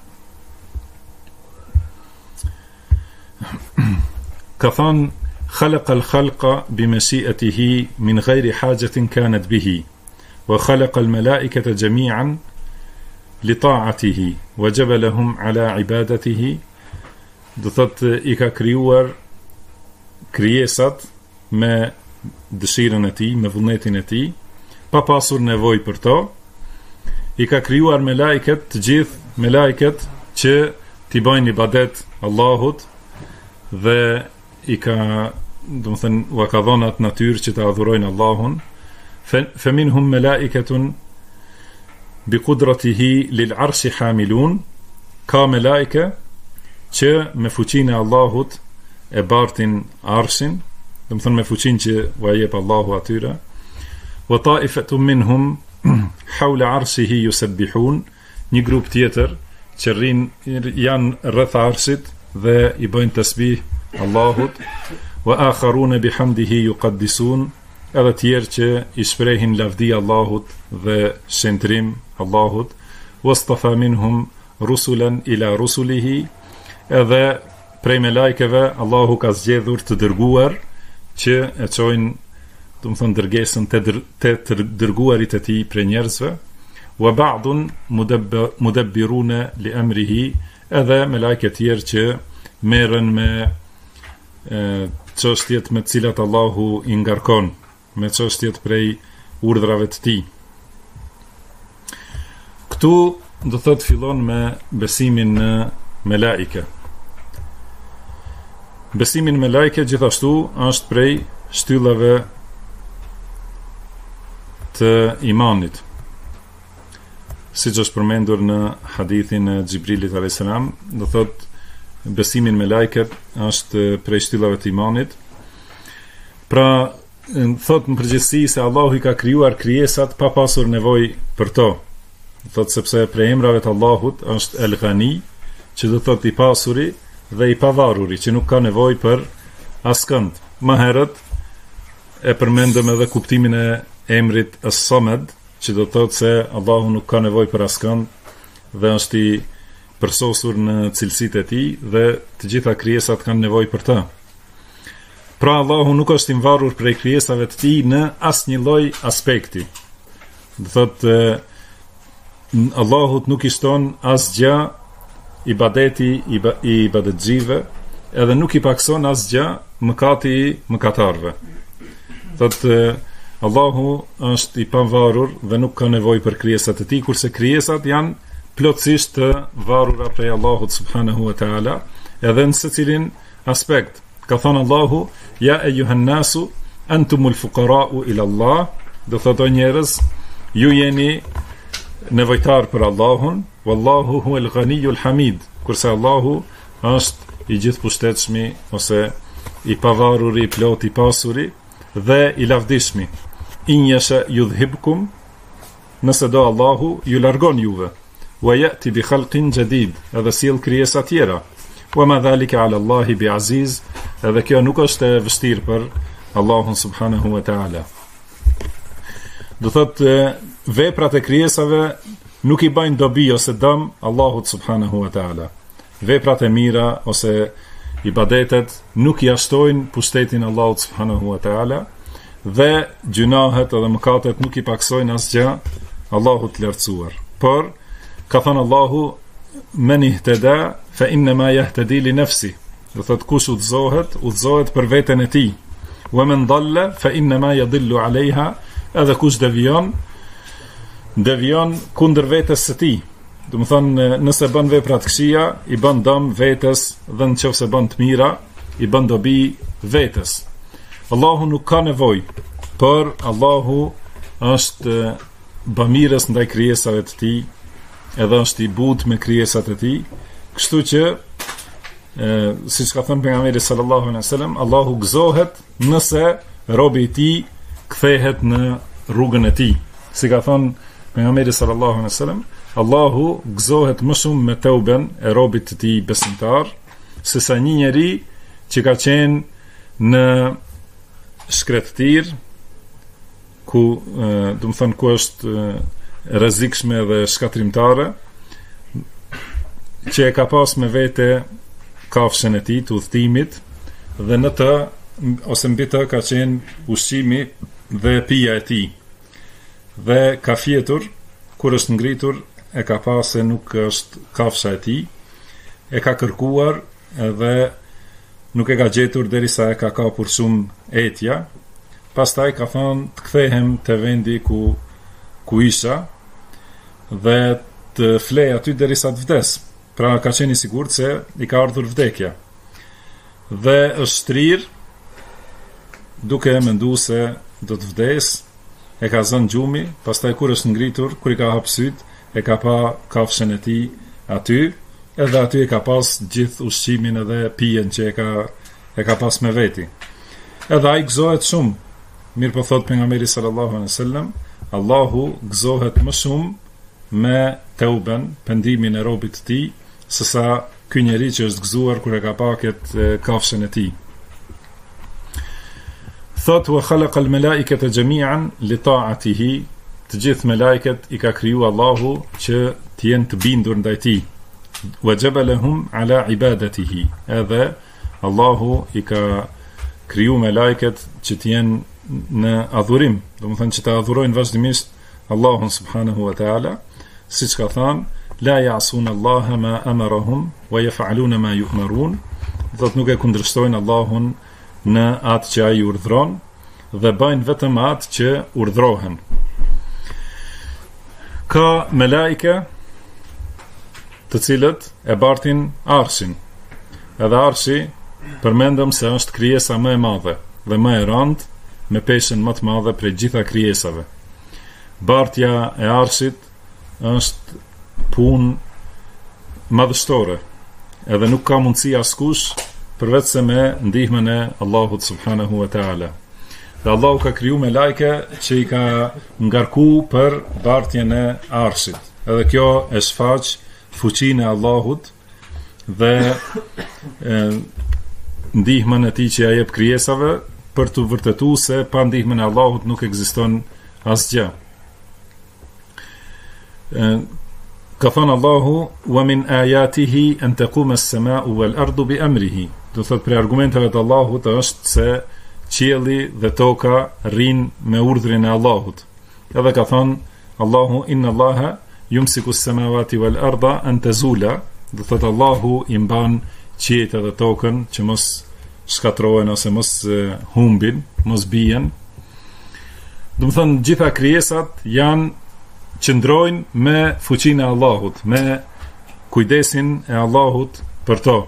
Ka thënë خلق الخلق بمشيئته من غير حاجة كانت به وخلق الملائكة جميعا لطاعته وجبلهم على عبادته. Do thot i ka krijuar krijesat me dëshirën e tij, me vullnetin e tij, pa pasur nevojë për to. I ka krijuar melajket, të gjithë melajket që t'i bëjnë ibadet Allahut dhe i ka, do të thënë, u ka dhënë atë natyrë që të adhurojnë Allahun. Faminhum malaikatun bi qudratihi lil arshi hamilun, ka melajke që me fuqinë e Allahut e bartin arshin, do të thënë me fuqinë që u jep Allahu atyre. Wa ta'ifatun minhum hawla arshihi yusabbihun, një grup tjetër që janë rreth arshit dhe i bëjnë tasbih Allahut. Wa akharuna bihamdihi yuqaddisun, edhe tjerë që i shprehin lavdi Allahut dhe shëntrim Allahut. Wastafa minhum rusulan ila rusulihi, edhe prej me lajkeve Allahu ka zgjedhur të dërguar që e çojnë, do të thonë, dërgesën të dërguarit e tij prej njerëzve. Wa ba'dun mudabbiruna li amrihi, edhe me lajke tjerë që merren me çështjet me të cilat Allahu i ngarkon, me çështjet prej urdhrave të tij. Këtu do thot fillon me besimin në melaike. Besimi në melaike gjithashtu është prej shtyllave të imanit, siç është përmendur në hadithin e Xhibrilit alayhis salam. Do thot besimin me lajket është prej shtyllave të imanit. Pra, thot në përgjithësi se Allahu i ka krijuar krijesat pa pasur nevojë për to. Thot sepse prej emrave të Allahut është El Ghani, që do thot i pasuri dhe i pavaruri, që nuk ka nevojë për askënd. Më herët e përmendëm edhe kuptimin e emrit As-Samad, që do thot se Allahu nuk ka nevojë për askënd dhe është i përsosur në cilësitë e tij dhe të gjitha krijesat kanë nevojë për të. Pra Allahu nuk është i varur prej krijesave të tij në asnjë lloj aspekti. Do thotë Allahut nuk i shton asgjë ibadeti i ibadetxhive, edhe nuk i pakson asgjë mëkati i mëkatarëve. Thotë Allahu është i pavarur dhe nuk ka nevojë për krijesat e tij, kurse krijesat janë plotësisht të varura prej Allahut subhanahu wa taala, edhe në secilin aspekt. Ka thënë Allahu: "Ya ayyuhan nasu antumul fuqara'u ila Allah", do thotë njerëz, ju jeni nevojtar për Allahun, wallahu huwal ghaniyul hamid, kurse Allahu është i gjithëpushtetshmi ose i pavaruri, i plot, i pasuri dhe i lavdishmi. In yasha yudhhibkum, nëse do Allahu ju largon juve. Wa ya'ti bi khalqin jadid, edhe sjell krijesa tjera. Wa ma dhalika ala Allahi bi aziz, edhe kjo nuk është e vështirë për Allahun subhanahu wa taala. Do thotë veprat e krijesave nuk i bajnë dobi ose dëm Allahut subhanahu wa ta'ala. Veprat e mira ose ibadetet nuk i ashtojnë pushtetin Allahut subhanahu wa ta'ala dhe gjunahet edhe mëkatet nuk i paksojnë asgjë Allahut lartësuar. Por ka thënë Allahu men ihteda fa innama yahtadi li nafsi. Do thot kush udhzohet për veten e tij. Wa man dalla fa innama yadillu alaiha. Edhe kush devion kundër vetes së tij. Do të thonë nëse bën vepra të këqija, i bën dëm vetes, dhe nëse bën të mira, i bën dobi vetes. Allahu nuk ka nevojë, por Allahu është bamirës ndaj krijesave të tij, edhe është i butë me krijesat e tij, kështu që siç ka thënë pejgamberi sallallahu alaihi wasallam, Allahu gëzohet nëse robi i tij kthehet në rrugën e tij. Si ka thënë pejgamberi sallallahu alaihi wasallam, Allahu gëzohet më shumë me teuben e robit të tij besimtar, sesa një njeri që ka qenë në shkretëtir, ku do të thonë ku është rrezikshme dhe shkatrimtare, që e ka pas me vete kafshën e tij të udhëtimit, dhe në të ose mbi të ka qenë ushqimi dhe pija e tij. Dhe ka fjetur, kur është ngritur, e ka pas se nuk është kafsha e tij, e ka kërkuar edhe nuk e ka gjetur derisa e ka kapur shumë etja. Pastaj ka thonë të kthehem te vendi ku isha dhe të flej aty derisa të vdes. Pra ka qenë i sigurt se i ka ardhur vdekja. Dhe është shtrir, duke menduar se do të vdes, e ka zënë gjumi, pastaj kur është ngritur, kur i ka hap syt, e ka pa kafshën e tij aty, edhe aty e ka pas gjithë ushqimin edhe pijen që e ka pas me veti. Edhe ai gëzohet shumë. Mirë po thot pejgamberi sallallahu alaihi wasallam, Allahu gëzohet më shumë me teuben, pendimin e robit të tij, sesa ky njeri që është gëzuar kur e ka pa këtë kafshën e tij. Thot wa khalaqa al-malaikata jami'an li ta'atihi. Të gjithë me lajket i ka kriju Allahu që t'jen të bindur ndaj tij. Wa jabalahum ala ibadatihi. Edhe Allahu i ka kriju me lajket që t'jen në adhurim, do të thënë që të adhurojnë vazhdimisht Allahun subhanahu wa ta'ala, siç ka thënë la ya'sun Allah ma amarahum wa yaf'aluna ma yu'marun. Do të nuk e kundërshtojnë Allahun në atë që ai urdhëron dhe bëjnë vetëm atë që urdhrohen. Ka me lajke të cilët e bartin arshin. Edhe arshi përmendëm se është krijesa më e madhe dhe më e rëndë, me peshën më të madhe prej gjitha krijesave. Bartja e arshit është punë madhështore, edhe nuk ka mundësi askush përveç se me ndihmën e Allahut subhanahu wa ta'ala. Dhe Allahu ka kriju me lajke që i ka ngarku për bartjen e arshit. Edhe kjo e shfaq fuqinë e Allahut dhe ndihmën e tij që ja jep krijesave, për të vërtetuar se pa ndihmën e Allahut nuk ekziston asgjë. Ka thënë Allahu wa min ayatihi an taquma as-samaa'u wal ardu bi amrihi. Do thot për argumenteve të Allahut është se qielli dhe toka rrin me urdhrin e Allahut. Edhe ka thënë Allahu inna Allaha yumsiku as-samawati wal arda an tazula. Do thot Allahu i mban qiejt dhe tokën që mos shkatrohen ose mos humbin, mos bien. Do të thënë gjitha krijesat qëndrojnë me fuqinë e Allahut, me kujdesin e Allahut për to.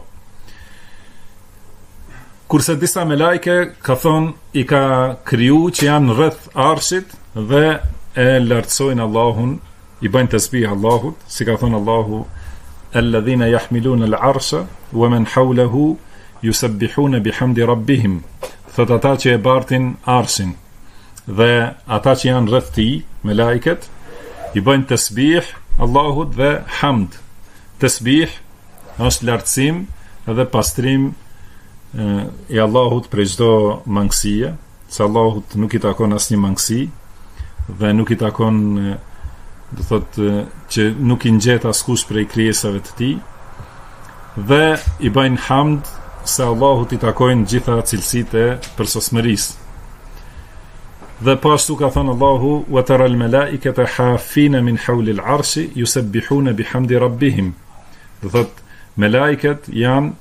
Kurse disa me lajke ka thonë i ka kriju që janë rreth arshit dhe e lartësojnë Allahun, i bëjnë tasbih Allahut, si ka thonë Allahu alladhina yahmiluna al-arsha wa man hawlahu yusabbihuna bihamdi rabbihim. Thot ata që e bartin arshin dhe ata që janë rreth tij, me lajket, i bëjnë tasbih Allahut dhe hamd. Tasbih është lartësim dhe pastrim i Allahut prej çdo mangësie, se Allahut nuk i takon asnjë mangësi dhe nuk i takon do thotë që nuk i ngjet askush prej krijesave të tij, dhe i bëjnë hamd se Allahut i takojnë gjitha cilësitë e përsosmërisë. Dhe po ashtu ka thënë Allahu: "Wa tara al-malaikata hafina min hawli al-arshi yusabbihuna bihamdi rabbihim." Do thotë melajket janë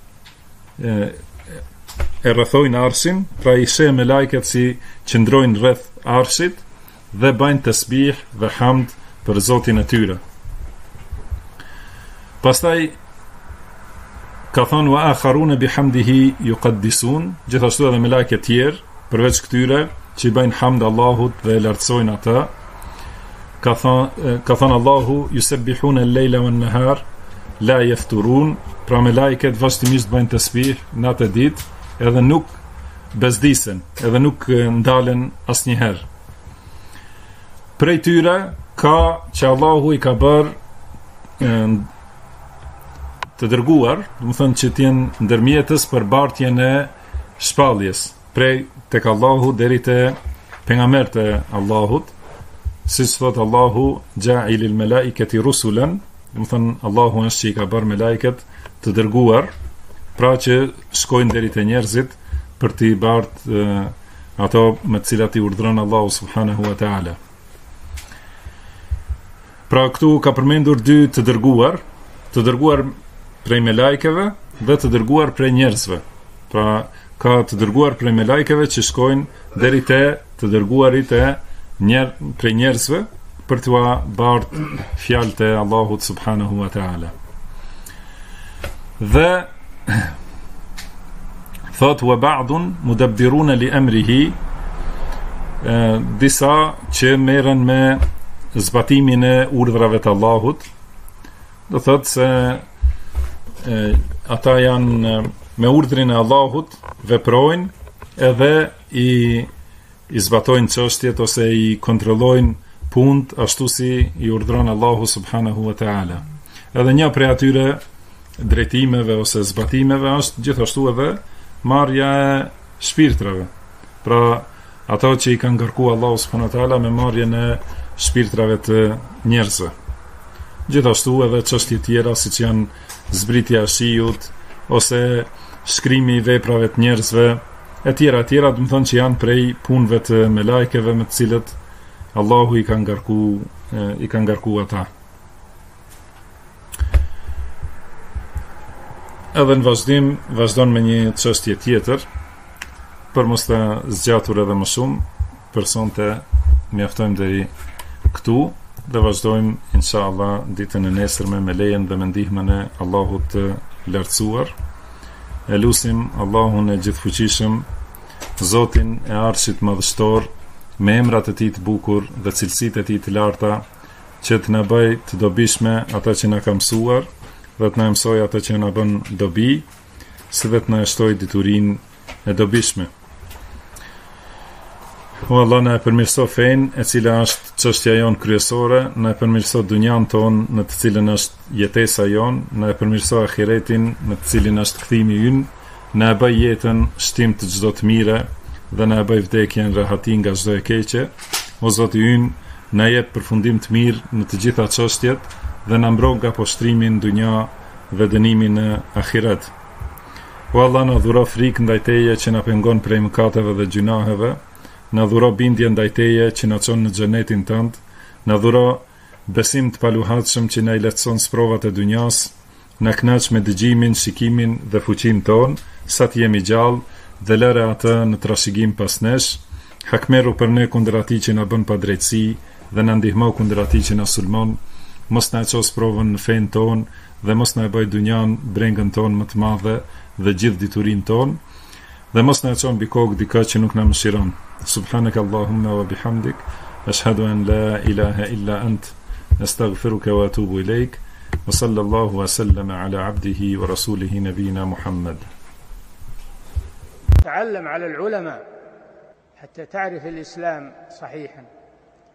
e rrethojnë arshin, pra i sheh melajket si qëndrojnë rreth arshit dhe bajnë tasbih dhe hamd për Zotin e tyre. Pastaj ka thonë: "Wa akharuna bihamdihi yuqaddisun", gjithashtu edhe melajket tjerë përveç këtyre që i bëjnë hamd Allahut dhe e lartësojnë ata. Ka thonë Allahu: "Yusabbihuna al-layla wan-nahar la yafturun", pra melajket vazhdimisht bëjnë tasbih natë e ditë, edhe nuk bezdisen, edhe nuk ndalen asnjëherë. Prej tyre ka që Allahu i ka bërë të dërguar, do të thënë që t'jenë ndërmjetës për bartjen e shpalljes, prej tek Allahu deri te pejgamberët e Allahut, siç thot Allahu: "Ja'ilil malaikati rusulan", do të thënë Allahu është që i ka bërë melajket të dërguar, pra që shkojnë deri te njerëzit për t'i bartë ato me të cilat i urdhron Allahu subhanahu wa taala. Pra këtu ka përmendur dy të dërguar prej melajkeve dhe të dërguar prej njerëzve. Pra ka të dërguar prej melajkeve që shkojnë deri te të dërguarit prej njerëzve për t'ua bartë fjalët e Allahut subhanahu wa taala. Dhe thot: "Wa ba'dun mudabbiruna li amrihi", disa që merren me zbatimin e urdhrave të Allahut, do thot se ata janë me urdhrin e Allahut veprojnë edhe i zbatojnë çështjet ose i kontrollojnë punët ashtu si i urdhron Allahu subhanahu wa taala. Edhe një prej atyre drejtimeve ose zbatimeve është gjithashtu edhe marrja e shpirtrave. Pra ato që i kanë ngarkuar Allahu subhanahu wa taala me marrjen e shpirtrave të njerëzve. Gjithashtu edhe çështje tjera siç janë zbritja e shiut ose shkrimi i veprave të njerëzve, e tjera, do të thonë që janë prej punëve të melajkeve me të cilët Allahu i ka ngarku ata. Edhe në vazhdim vazhdon me një çështje tjetër, për mos të zgjatur edhe më shumë, për sonte mjaftojmë deri këtu dhe vazhdojmë inshallah ditën e nesërme me lejen dhe me ndihmën e Allahut të lartësuar. E lusim Allahun e gjithfuqishëm, Zotin e Arshit madhështor, me emrat e tij të bukur dhe cilësitë e tij të larta, që të na bëj të dobishme ata që na ka mësuar dhe të na mësoj ata që na bën dobi, si dhe të na shtoj diturinë e dobishme. O Allah, na e përmirëso fenë, e cila është çështja jonë kryesore, na e përmirëso dunjan tonë në të cilën është jetesa jonë, na e përmirëso ahiretin në të cilin është kthimi ynë, na e bëj jetën shtim të çdo të mire dhe na e bëj vdekjen rahati nga çdo e keqe. O Zoti ynë, na jep përfundim të mirë në të gjitha çështjet dhe na mbro nga poshtrimi në dunja dhe dënimi në ahiret. O Allah, na dhuro frikë ndaj Teje që na pengon prej mëkateve dhe gjunaheve, na dhuro bindje ndaj Teje që na çon në xhenetin tënd, na dhuro besim të paluhatshëm që na i lehtëson sprovat e dunjas, na kënaq me dëgjimin, shikimin dhe fuqinë tonë, sa të jemi gjallë, dhe lëre atë në trashëgim pas nesh, hakmeru për ne kundër atij që na bën padrejtësi dhe na ndihmo kundër atij që na sulmon, mos na ços provën në fen tonë dhe mos na e bëj dunjan brengën tonë më të madhe dhe gjithë diturinë tonë, dhe mos na çon mbi kokë dikë që nuk na mëshiron. Subhanak Allahumma wa bihamdik, ashhadu an la ilaha illa ant, astaghfiruka wa atubu ilaik, wa sallallahu wa sallama ala abdihi wa rasulihi nabina Muhammad. تعلم على العلماء حتى تعرف الإسلام صحيحا.